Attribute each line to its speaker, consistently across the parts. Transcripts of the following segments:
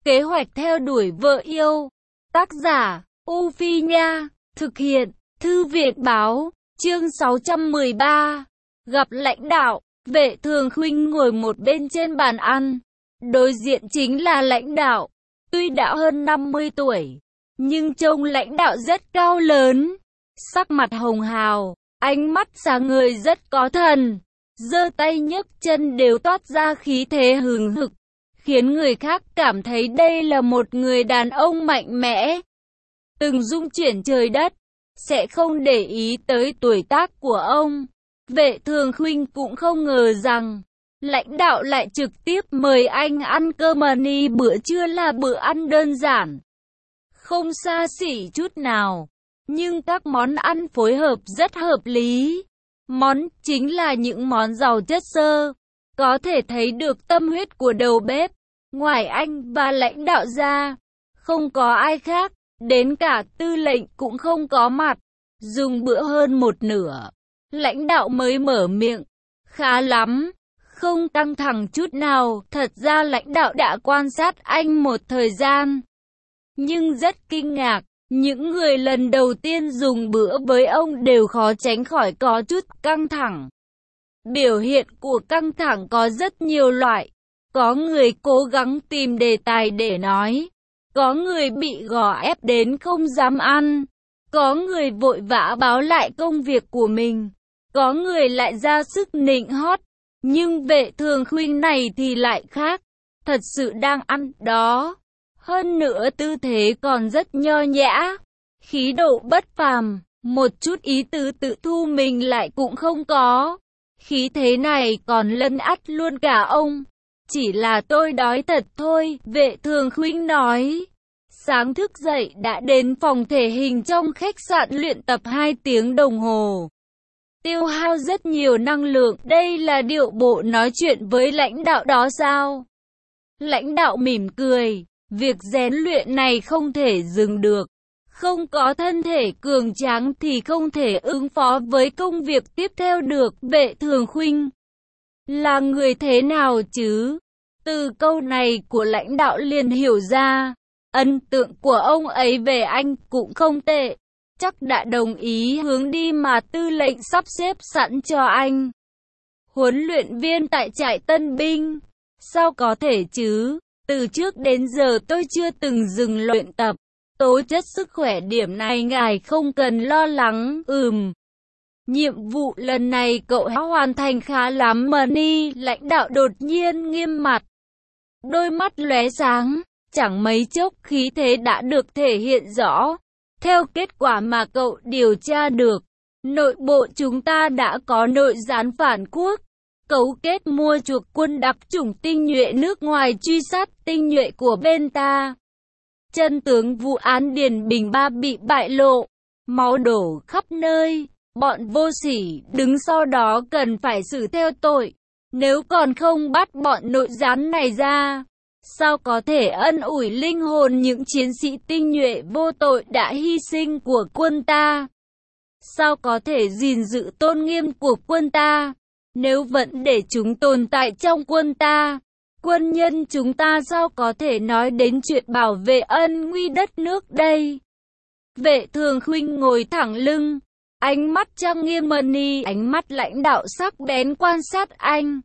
Speaker 1: Kế hoạch theo đuổi vợ yêu. Tác giả, U Phi Nha. Thực hiện, Thư viện Báo. Chương 613. Gặp lãnh đạo. Vệ Thường Khuynh ngồi một bên trên bàn ăn. Đối diện chính là lãnh đạo. Tuy đã hơn 50 tuổi, nhưng trông lãnh đạo rất cao lớn. Sắc mặt hồng hào, ánh mắt sáng ngời rất có thần. Giơ tay nhấc chân đều toát ra khí thế hừng hực, khiến người khác cảm thấy đây là một người đàn ông mạnh mẽ, từng dung chuyển trời đất, sẽ không để ý tới tuổi tác của ông. Vệ Thường Khuynh cũng không ngờ rằng lãnh đạo lại trực tiếp mời anh ăn cơm mani. Bữa trưa là bữa ăn đơn giản, không xa xỉ chút nào, nhưng các món ăn phối hợp rất hợp lý. Món chính là những món giàu chất xơ, có thể thấy được tâm huyết của đầu bếp. Ngoài anh và lãnh đạo ra, không có ai khác, đến cả tư lệnh cũng không có mặt. Dùng bữa hơn một nửa, lãnh đạo mới mở miệng. Khá lắm, không căng thẳng chút nào. Thật ra lãnh đạo đã quan sát anh một thời gian, nhưng rất kinh ngạc. Những người lần đầu tiên dùng bữa với ông đều khó tránh khỏi có chút căng thẳng. Biểu hiện của căng thẳng có rất nhiều loại. Có người cố gắng tìm đề tài để nói, có người bị gò ép đến không dám ăn, có người vội vã báo lại công việc của mình, có người lại ra sức nịnh hót. Nhưng Vệ Thường Khuynh này thì lại khác, thật sự đang ăn đó. Hơn nữa tư thế còn rất nho nhã, khí độ bất phàm, một chút ý tứ tự thu mình lại cũng không có. Khí thế này còn lấn át luôn cả ông. Chỉ là tôi đói thật thôi, Vệ Thường Khuynh nói. Sáng thức dậy đã đến phòng thể hình trong khách sạn luyện tập 2 tiếng đồng hồ. Tiêu hao rất nhiều năng lượng, đây là điệu bộ nói chuyện với lãnh đạo đó sao? Lãnh đạo mỉm cười, việc rèn luyện này không thể dừng được. Không có thân thể cường tráng thì không thể ứng phó với công việc tiếp theo được. Vệ Thường Khuynh là người thế nào chứ? Từ câu này của lãnh đạo liền hiểu ra, ấn tượng của ông ấy về anh cũng không tệ. Chắc đã đồng ý hướng đi mà tư lệnh sắp xếp sẵn cho anh. Huấn luyện viên tại trại tân binh? Sao có thể chứ? Từ trước đến giờ tôi chưa từng dừng luyện tập. Tố chất sức khỏe điểm này ngài không cần lo lắng. Nhiệm vụ lần này cậu đã hoàn thành khá lắm Mani. Lãnh đạo đột nhiên nghiêm mặt, đôi mắt lóe sáng, chẳng mấy chốc khí thế đã được thể hiện rõ. Theo kết quả mà cậu điều tra được, nội bộ chúng ta đã có nội gián phản quốc, cấu kết mua chuộc quân đặc chủng tinh nhuệ nước ngoài truy sát tinh nhuệ của bên ta. Chân tướng vụ án Điền Bình 3 bị bại lộ, máu đổ khắp nơi, bọn vô sỉ đứng sau đó cần phải xử theo tội. Nếu còn không bắt bọn nội gián này ra, sao có thể ân ủi linh hồn những chiến sĩ tinh nhuệ vô tội đã hy sinh của quân ta? Sao có thể gìn giữ tôn nghiêm của quân ta, nếu vẫn để chúng tồn tại trong quân ta? Quân nhân chúng ta sao có thể nói đến chuyện bảo vệ ân nguy đất nước đây? Vệ Thường Khuynh ngồi thẳng lưng, ánh mắt trang nghiêm Mani, ánh mắt lãnh đạo sắc bén quan sát anh.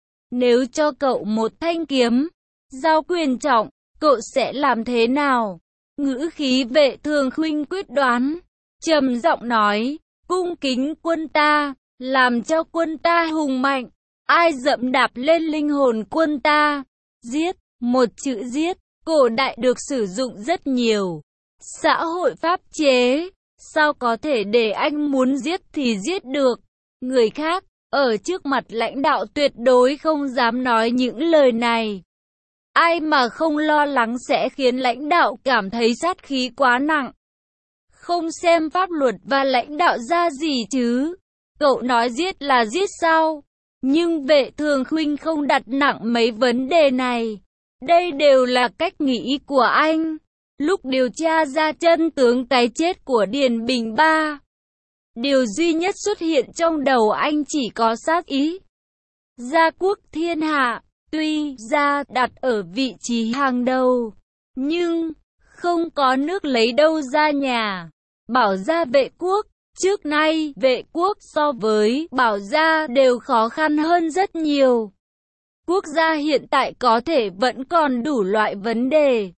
Speaker 1: Nếu cho cậu một thanh kiếm, giao quyền trọng, cậu sẽ làm thế nào? Ngữ khí Vệ Thường Khuynh quyết đoán, trầm giọng nói, cung kính quân ta, làm cho quân ta hùng mạnh. Ai dẫm đạp lên linh hồn quân ta, giết. Một chữ giết, cổ đại được sử dụng rất nhiều. Xã hội pháp chế, sao có thể để anh muốn giết thì giết được? Người khác, ở trước mặt lãnh đạo tuyệt đối không dám nói những lời này. Ai mà không lo lắng sẽ khiến lãnh đạo cảm thấy sát khí quá nặng. Không xem pháp luật và lãnh đạo ra gì chứ? Cậu nói giết là giết sao? Nhưng Vệ Thường Khuynh không đặt nặng mấy vấn đề này. Đây đều là cách nghĩ của anh. Lúc điều tra ra chân tướng cái chết của Điền Bình 3, điều duy nhất xuất hiện trong đầu anh chỉ có sát ý. Gia quốc thiên hạ, tuy gia đặt ở vị trí hàng đầu, Nhưng, không có nước lấy đâu ra nhà. Bảo gia vệ quốc, trước nay vệ quốc so với bảo gia đều khó khăn hơn rất nhiều. Quốc gia hiện tại có thể vẫn còn đủ loại vấn đề.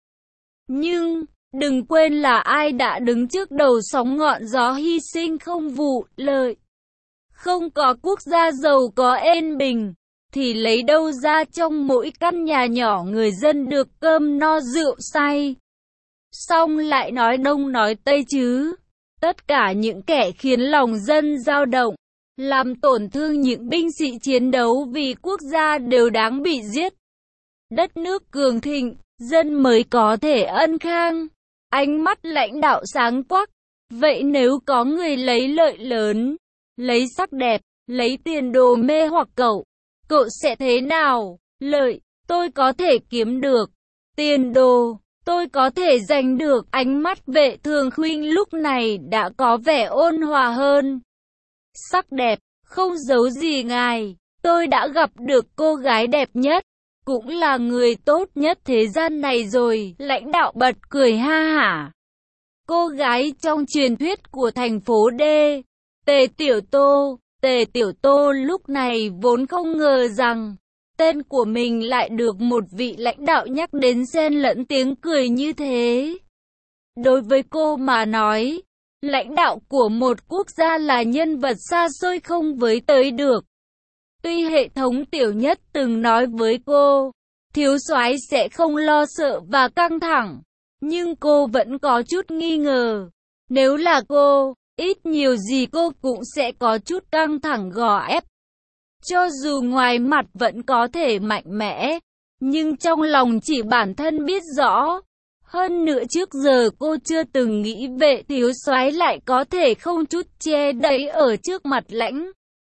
Speaker 1: Nhưng, đừng quên là ai đã đứng trước đầu sóng ngọn gió hy sinh không vụ lợi. Không có quốc gia giàu có yên bình, thì lấy đâu ra trong mỗi căn nhà nhỏ người dân được cơm no rượu say. Xong lại nói đông nói tây chứ. Tất cả những kẻ khiến lòng dân dao động, làm tổn thương những binh sĩ chiến đấu vì quốc gia đều đáng bị giết. Đất nước cường thịnh, dân mới có thể ân khang. Ánh mắt lãnh đạo sáng quắc. Vậy nếu có người lấy lợi lớn, lấy sắc đẹp, lấy tiền đồ mê hoặc cậu sẽ thế nào? Lợi, tôi có thể kiếm được. Tiền đồ, tôi có thể giành được. Ánh mắt Vệ Thường Khuynh lúc này đã có vẻ ôn hòa hơn. Sắc đẹp, không giấu gì ngài, tôi đã gặp được cô gái đẹp nhất, cũng là người tốt nhất thế gian này rồi. Lãnh đạo bật cười ha hả. Cô gái trong truyền thuyết của thành phố D, Tề Tiểu Tô. Tề Tiểu Tô lúc này vốn không ngờ rằng tên của mình lại được một vị lãnh đạo nhắc đến xen lẫn tiếng cười như thế. Đối với cô mà nói, lãnh đạo của một quốc gia là nhân vật xa xôi không với tới được. Tuy hệ thống tiểu nhất từng nói với cô, thiếu soái sẽ không lo sợ và căng thẳng, nhưng cô vẫn có chút nghi ngờ. Nếu là cô, ít nhiều gì cô cũng sẽ có chút căng thẳng gò ép. Cho dù ngoài mặt vẫn có thể mạnh mẽ, nhưng trong lòng chỉ bản thân biết rõ. Hơn nữa trước giờ cô chưa từng nghĩ Vệ thiếu soái lại có thể không chút che đậy ở trước mặt lãnh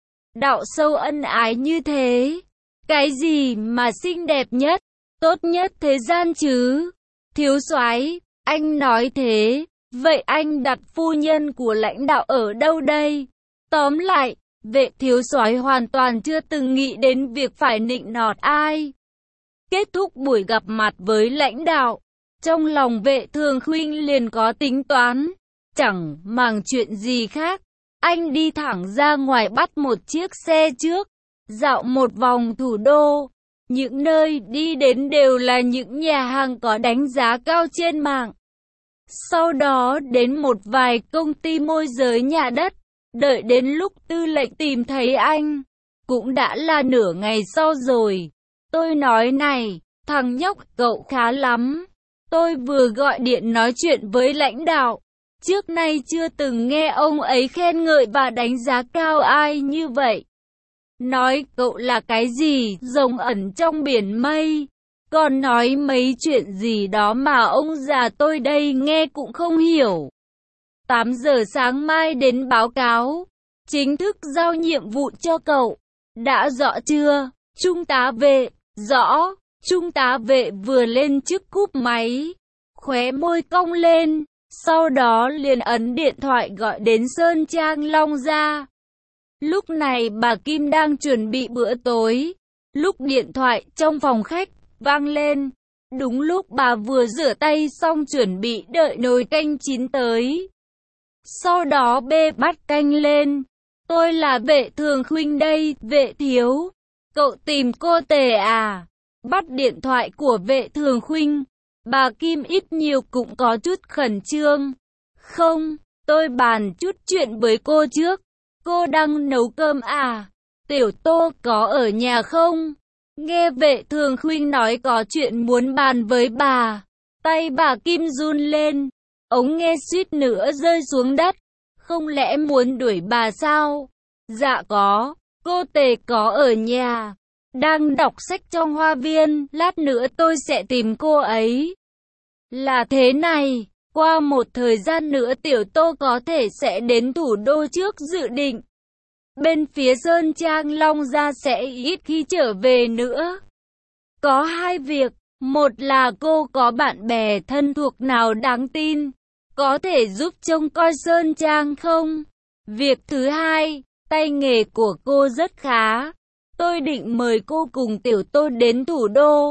Speaker 1: đạo sâu ân ái như thế. Cái gì mà xinh đẹp nhất, tốt nhất thế gian chứ? Thiếu soái, anh nói thế, vậy anh đặt phu nhân của lãnh đạo ở đâu đây? Tóm lại, Vệ thiếu soái hoàn toàn chưa từng nghĩ đến việc phải nịnh nọt ai. Kết thúc buổi gặp mặt với lãnh đạo, trong lòng Vệ Thường Khuynh liền có tính toán, chẳng màng chuyện gì khác. Anh đi thẳng ra ngoài bắt một chiếc xe trước, dạo một vòng thủ đô. Những nơi đi đến đều là những nhà hàng có đánh giá cao trên mạng. Sau đó đến một vài công ty môi giới nhà đất. Đợi đến lúc tư lệnh tìm thấy anh, cũng đã là nửa ngày sau rồi. Tôi nói này, thằng nhóc cậu khá lắm. Tôi vừa gọi điện nói chuyện với lãnh đạo. Trước nay chưa từng nghe ông ấy khen ngợi và đánh giá cao ai như vậy. Nói cậu là cái gì, rồng ẩn trong biển mây. Còn nói mấy chuyện gì đó mà ông già tôi đây nghe cũng không hiểu. 8 giờ sáng mai đến báo cáo. Chính thức giao nhiệm vụ cho cậu. Đã rõ chưa? Trung tá Vệ. Rõ. Trung tá Vệ vừa lên chức cúp máy, khóe môi cong lên, sau đó liền ấn điện thoại gọi đến Sơn Trang Long Gia. Lúc này bà Kim đang chuẩn bị bữa tối. Lúc điện thoại trong phòng khách vang lên, đúng lúc bà vừa rửa tay xong chuẩn bị đợi nồi canh chín tới. Sau đó bê bát canh lên. Tôi là Vệ Thường Khuynh đây, Vệ thiếu. Cậu tìm cô Tề à? Bắt điện thoại của Vệ Thường Khuynh, bà Kim ít nhiều cũng có chút khẩn trương. Không, tôi bàn chút chuyện với cô trước. Cô đang nấu cơm à? Tiểu Tô có ở nhà không? Nghe Vệ Thường Khuynh nói có chuyện muốn bàn với bà, tay bà Kim run lên, ống nghe suýt nữa rơi xuống đất. Không lẽ muốn đuổi bà sao? Dạ có, cô Tề có ở nhà, đang đọc sách trong hoa viên, lát nữa tôi sẽ tìm cô ấy. Là thế này, qua một thời gian nữa Tiểu Tô có thể sẽ đến thủ đô trước dự định. Bên phía Sơn Trang Long Gia sẽ ít khi trở về nữa. Có hai việc, một là cô có bạn bè thân thuộc nào đáng tin, có thể giúp trông coi Sơn Trang không? Việc thứ hai, tay nghề của cô rất khá. Tôi định mời cô cùng Tiểu Tô đến thủ đô.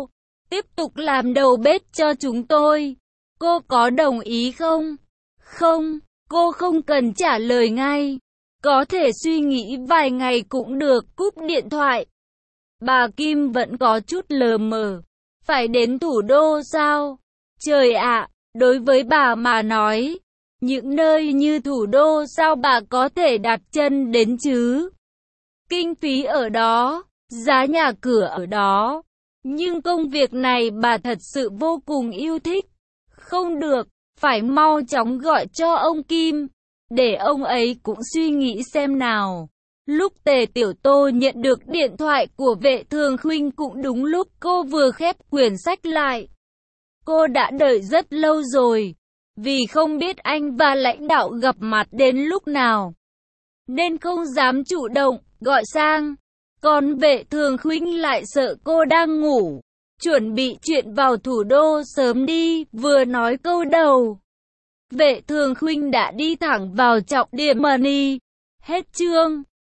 Speaker 1: tiếp tục làm đầu bếp cho chúng tôi. Cô có đồng ý không? Không, cô không cần trả lời ngay. Có thể suy nghĩ vài ngày cũng được, cúp điện thoại. Bà Kim vẫn có chút lờ mờ. Phải đến thủ đô sao? Trời ạ, đối với bà mà nói, những nơi như thủ đô sao bà có thể đặt chân đến chứ? Kinh phí ở đó, giá nhà cửa ở đó. Nhưng công việc này bà thật sự vô cùng yêu thích. Không được, phải mau chóng gọi cho ông Kim, để ông ấy cũng suy nghĩ xem nào. Lúc Tề Tiểu Tô nhận được điện thoại của Vệ Thường Khuynh cũng đúng lúc cô vừa khép quyển sách lại. Cô đã đợi rất lâu rồi, vì không biết anh và lãnh đạo gặp mặt đến lúc nào, nên không dám chủ động gọi sang. Còn Vệ Thường Khuynh lại sợ cô đang ngủ, chuẩn bị chuyện vào thủ đô sớm đi, vừa nói câu đầu. Vệ Thường Khuynh đã đi thẳng vào trọng điểm money. Hết chương.